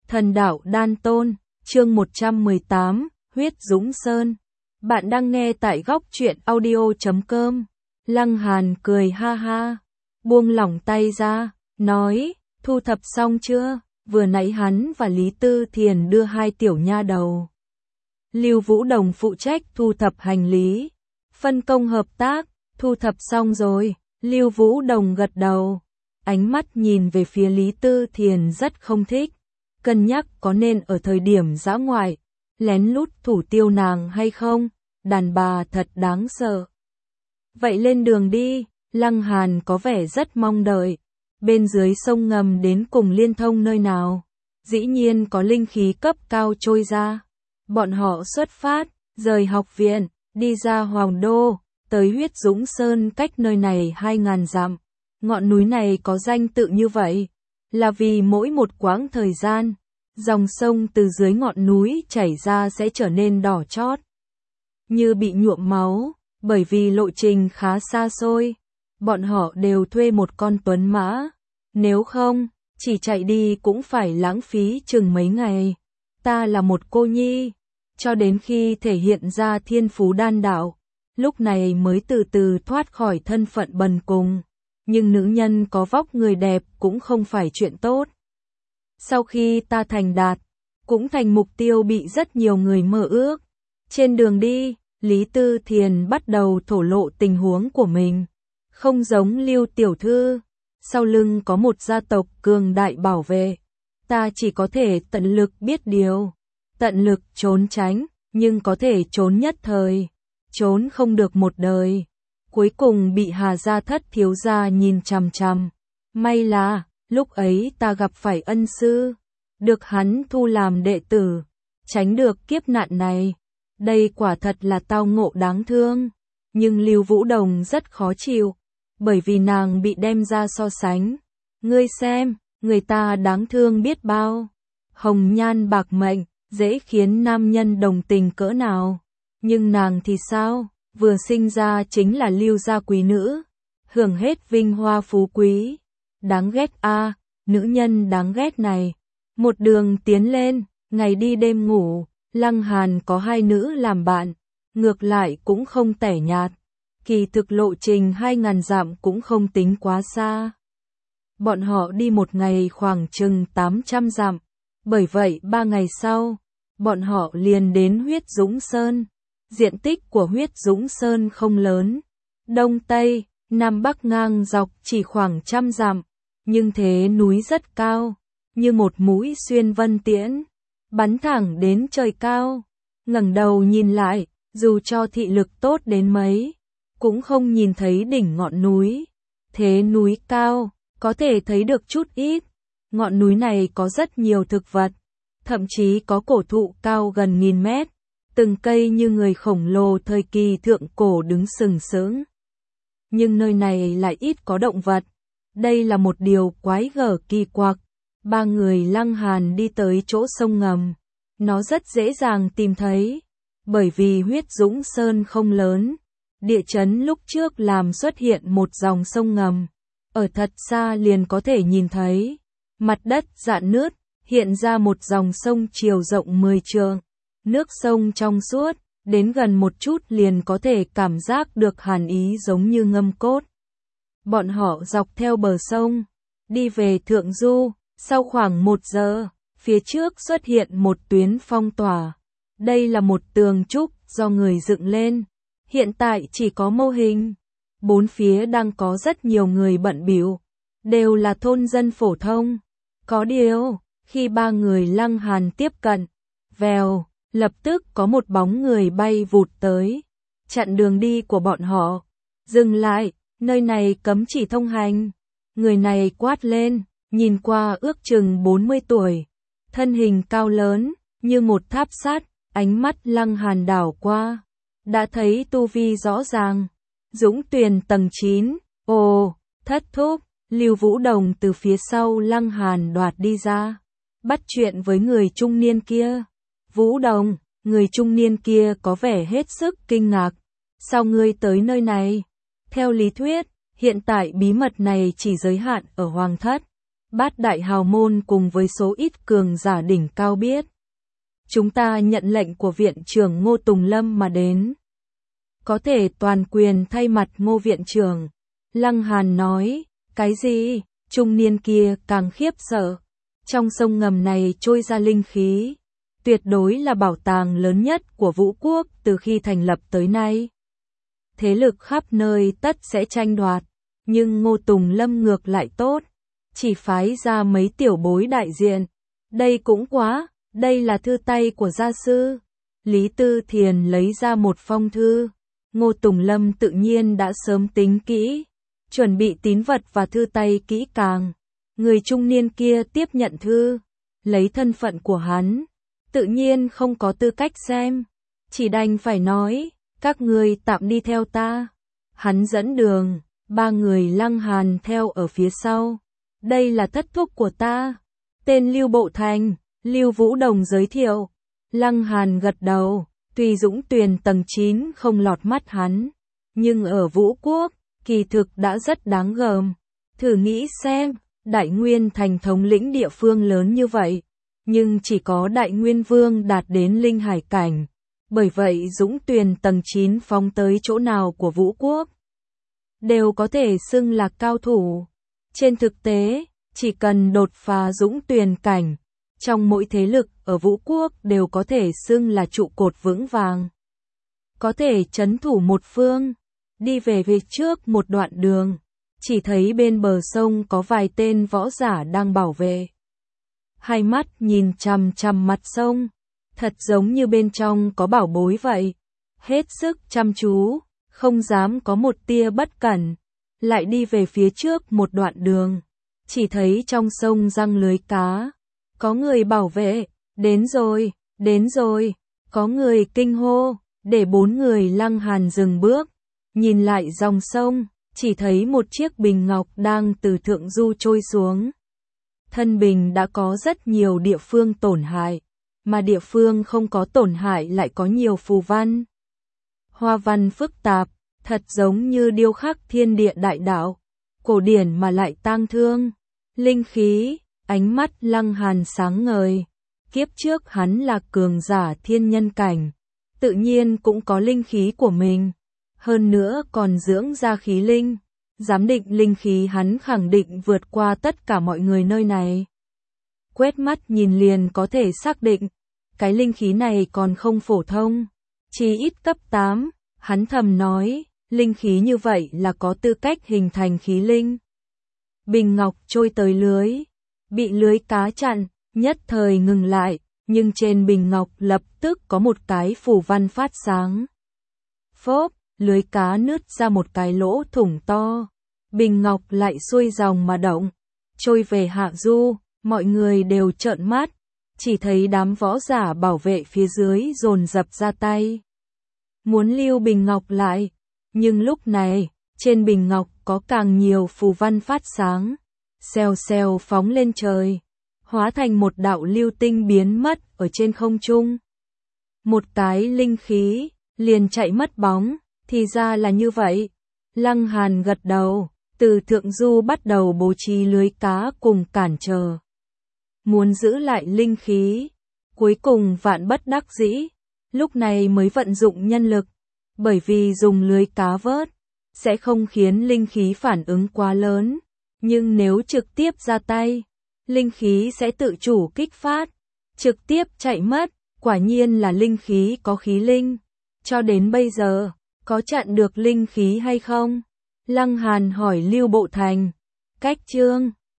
Thần đạo đan tôn, chương 118, huyết dũng sơn. Bạn đang nghe tại góc truyện audio.com. Lăng Hàn cười ha ha, buông lỏng tay ra, nói, thu thập xong chưa? Vừa nãy hắn và Lý Tư Thiền đưa hai tiểu nha đầu. Lưu Vũ Đồng phụ trách thu thập hành lý, phân công hợp tác, thu thập xong rồi. Lưu Vũ Đồng gật đầu, ánh mắt nhìn về phía Lý Tư Thiền rất không thích, cân nhắc có nên ở thời điểm dã ngoại, lén lút thủ tiêu nàng hay không, đàn bà thật đáng sợ. Vậy lên đường đi, Lăng Hàn có vẻ rất mong đợi, bên dưới sông ngầm đến cùng liên thông nơi nào, dĩ nhiên có linh khí cấp cao trôi ra. Bọn họ xuất phát, rời học viện, đi ra Hoàng Đô, tới huyết dũng sơn cách nơi này 2.000 dặm. Ngọn núi này có danh tự như vậy, là vì mỗi một quãng thời gian, dòng sông từ dưới ngọn núi chảy ra sẽ trở nên đỏ chót, như bị nhuộm máu, bởi vì lộ trình khá xa xôi. Bọn họ đều thuê một con tuấn mã, nếu không, chỉ chạy đi cũng phải lãng phí chừng mấy ngày. Ta là một cô nhi, cho đến khi thể hiện ra thiên phú đan đạo, lúc này mới từ từ thoát khỏi thân phận bần cùng. Nhưng nữ nhân có vóc người đẹp cũng không phải chuyện tốt. Sau khi ta thành đạt, cũng thành mục tiêu bị rất nhiều người mơ ước. Trên đường đi, Lý Tư Thiền bắt đầu thổ lộ tình huống của mình. Không giống Lưu tiểu thư, sau lưng có một gia tộc cường đại bảo vệ. Ta chỉ có thể tận lực biết điều, tận lực trốn tránh, nhưng có thể trốn nhất thời, trốn không được một đời. Cuối cùng bị Hà Gia Thất thiếu gia nhìn chằm chằm. May là, lúc ấy ta gặp phải ân sư, được hắn thu làm đệ tử, tránh được kiếp nạn này. Đây quả thật là tao ngộ đáng thương. Nhưng Lưu Vũ Đồng rất khó chịu, bởi vì nàng bị đem ra so sánh. Ngươi xem, người ta đáng thương biết bao. Hồng nhan bạc mệnh, dễ khiến nam nhân đồng tình cỡ nào. Nhưng nàng thì sao? Vừa sinh ra chính là Lưu gia quý nữ, hưởng hết vinh hoa phú quý. Đáng ghét a, nữ nhân đáng ghét này. Một đường tiến lên, ngày đi đêm ngủ, Lăng Hàn có hai nữ làm bạn, ngược lại cũng không tẻ nhạt. Kỳ thực lộ trình 2.000 dặm cũng không tính quá xa. Bọn họ đi một ngày khoảng chừng 800 dặm, bởi vậy 3 ngày sau, bọn họ liền đến huyết dũng sơn. Diện tích của huyết dũng sơn không lớn, đông tây, nam bắc ngang dọc chỉ khoảng 100 dặm, nhưng thế núi rất cao, như một mũi xuyên vân tiễn, bắn thẳng đến trời cao. Ngẩng đầu nhìn lại, dù cho thị lực tốt đến mấy, cũng không nhìn thấy đỉnh ngọn núi. Thế núi cao, có thể thấy được chút ít. Ngọn núi này có rất nhiều thực vật, thậm chí có cổ thụ cao gần 1000 mét. Từng cây như người khổng lồ thời kỳ thượng cổ đứng sừng sững. Nhưng nơi này lại ít có động vật. Đây là một điều quái gở kỳ quặc. Ba người Lăng Hàn đi tới chỗ sông ngầm. Nó rất dễ dàng tìm thấy. Bởi vì huyết dũng sơn không lớn. Địa chấn lúc trước làm xuất hiện một dòng sông ngầm. Ở thật xa liền có thể nhìn thấy. Mặt đất rạn nứt, hiện ra một dòng sông chiều rộng 10 trượng. Nước sông trong suốt, đến gần một chút liền có thể cảm giác được hàn ý giống như ngâm cốt. Bọn họ dọc theo bờ sông, đi về thượng du, sau khoảng 1 giờ, phía trước xuất hiện một tuyến phong tỏa. Đây là một tường trúc do người dựng lên, hiện tại chỉ có mô hình. Bốn phía đang có rất nhiều người bận bịu, đều là thôn dân phổ thông. Có điều, khi ba người Lăng Hàn tiếp cận, vèo, lập tức có một bóng người bay vụt tới, chặn đường đi của bọn họ. Dừng lại, nơi này cấm chỉ thông hành. Người này quát lên, nhìn qua ước chừng 40 tuổi, thân hình cao lớn, như một tháp sắt. Ánh mắt Lăng Hàn đảo qua, đã thấy tu vi rõ ràng. Dũng Tuyền tầng 9, ồ, thất thúc. Lưu Vũ Đồng từ phía sau Lăng Hàn đoạt đi ra, bắt chuyện với người trung niên kia. Vũ Đồng, người trung niên kia có vẻ hết sức kinh ngạc. Sao ngươi tới nơi này? Theo lý thuyết, hiện tại bí mật này chỉ giới hạn ở Hoàng thất. Bát đại hào môn cùng với số ít cường giả đỉnh cao biết. Chúng ta nhận lệnh của viện trưởng Ngô Tùng Lâm mà đến. Có thể toàn quyền thay mặt Ngô viện trưởng. Lăng Hàn nói, cái gì? Trung niên kia càng khiếp sợ. Trong sông ngầm này trôi ra linh khí. Tuyệt đối là bảo tàng lớn nhất của Vũ Quốc từ khi thành lập tới nay. Thế lực khắp nơi tất sẽ tranh đoạt. Nhưng Ngô Tùng Lâm ngược lại tốt. Chỉ phái ra mấy tiểu bối đại diện. Đây cũng quá, đây là thư tay của gia sư. Lý Tư Thiền lấy ra một phong thư. Ngô Tùng Lâm tự nhiên đã sớm tính kỹ. Chuẩn bị tín vật và thư tay kỹ càng. Người trung niên kia tiếp nhận thư. Lấy thân phận của hắn. Tự nhiên không có tư cách xem. Chỉ đành phải nói, các người tạm đi theo ta. Hắn dẫn đường, 3 người Lăng Hàn theo ở phía sau. Đây là thất thúc của ta. Tên Lưu Bộ Thành, Lưu Vũ Đồng giới thiệu. Lăng Hàn gật đầu, tuy Dũng Tuyền tầng 9 không lọt mắt hắn. Nhưng ở Vũ Quốc, kỳ thực đã rất đáng gờm. Thử nghĩ xem, Đại Nguyên Thành thống lĩnh địa phương lớn như vậy. Nhưng chỉ có Đại Nguyên Vương đạt đến linh hải cảnh. Bởi vậy Dũng Tuyền tầng 9 phóng tới chỗ nào của Vũ Quốc đều có thể xưng là cao thủ. Trên thực tế, chỉ cần đột phá Dũng Tuyền cảnh, trong mỗi thế lực ở Vũ Quốc đều có thể xưng là trụ cột vững vàng. Có thể trấn thủ một phương. Đi về phía trước một đoạn đường, chỉ thấy bên bờ sông có vài tên võ giả đang bảo vệ. Hai mắt nhìn chằm chằm mặt sông, thật giống như bên trong có bảo bối vậy. Hết sức chăm chú, không dám có một tia bất cẩn. Lại đi về phía trước một đoạn đường, chỉ thấy trong sông răng lưới cá. Có người bảo vệ, đến rồi, có người kinh hô, để 4 người Lăng Hàn dừng bước. Nhìn lại dòng sông, chỉ thấy một chiếc bình ngọc đang từ thượng du trôi xuống. Thân bình đã có rất nhiều địa phương tổn hại, mà địa phương không có tổn hại lại có nhiều phù văn. Hoa văn phức tạp, thật giống như điêu khắc thiên địa đại đạo, cổ điển mà lại tang thương. Linh khí, ánh mắt Lăng Hàn sáng ngời. Kiếp trước hắn là cường giả thiên nhân cảnh, tự nhiên cũng có linh khí của mình. Hơn nữa còn dưỡng ra khí linh. Giám định linh khí hắn khẳng định vượt qua tất cả mọi người nơi này. Quét mắt nhìn liền có thể xác định, cái linh khí này còn không phổ thông, chỉ ít cấp 8, hắn thầm nói, linh khí như vậy là có tư cách hình thành khí linh. Bình ngọc trôi tới lưới, bị lưới cá chặn, nhất thời ngừng lại, nhưng trên bình ngọc lập tức có một cái phù văn phát sáng. Phốp, lưới cá nứt ra một cái lỗ thủng to. Bình ngọc lại xuôi dòng mà động, trôi về hạ du, mọi người đều trợn mắt, chỉ thấy đám võ giả bảo vệ phía dưới dồn dập ra tay. Muốn lưu bình ngọc lại, nhưng lúc này, trên bình ngọc có càng nhiều phù văn phát sáng, xèo xèo phóng lên trời, hóa thành một đạo lưu tinh biến mất ở trên không trung. Một cái linh khí, liền chạy mất bóng, thì ra là như vậy. Lăng Hàn gật đầu. Từ thượng du bắt đầu bố trí lưới cá cùng cản trở. Muốn giữ lại linh khí. Cuối cùng vạn bất đắc dĩ. Lúc này mới vận dụng nhân lực. Bởi vì dùng lưới cá vớt, sẽ không khiến linh khí phản ứng quá lớn. Nhưng nếu trực tiếp ra tay, linh khí sẽ tự chủ kích phát. Trực tiếp chạy mất, quả nhiên là linh khí có khí linh. Cho đến bây giờ, có chặn được linh khí hay không? Lăng Hàn hỏi Lưu Bộ Thành. Cách chương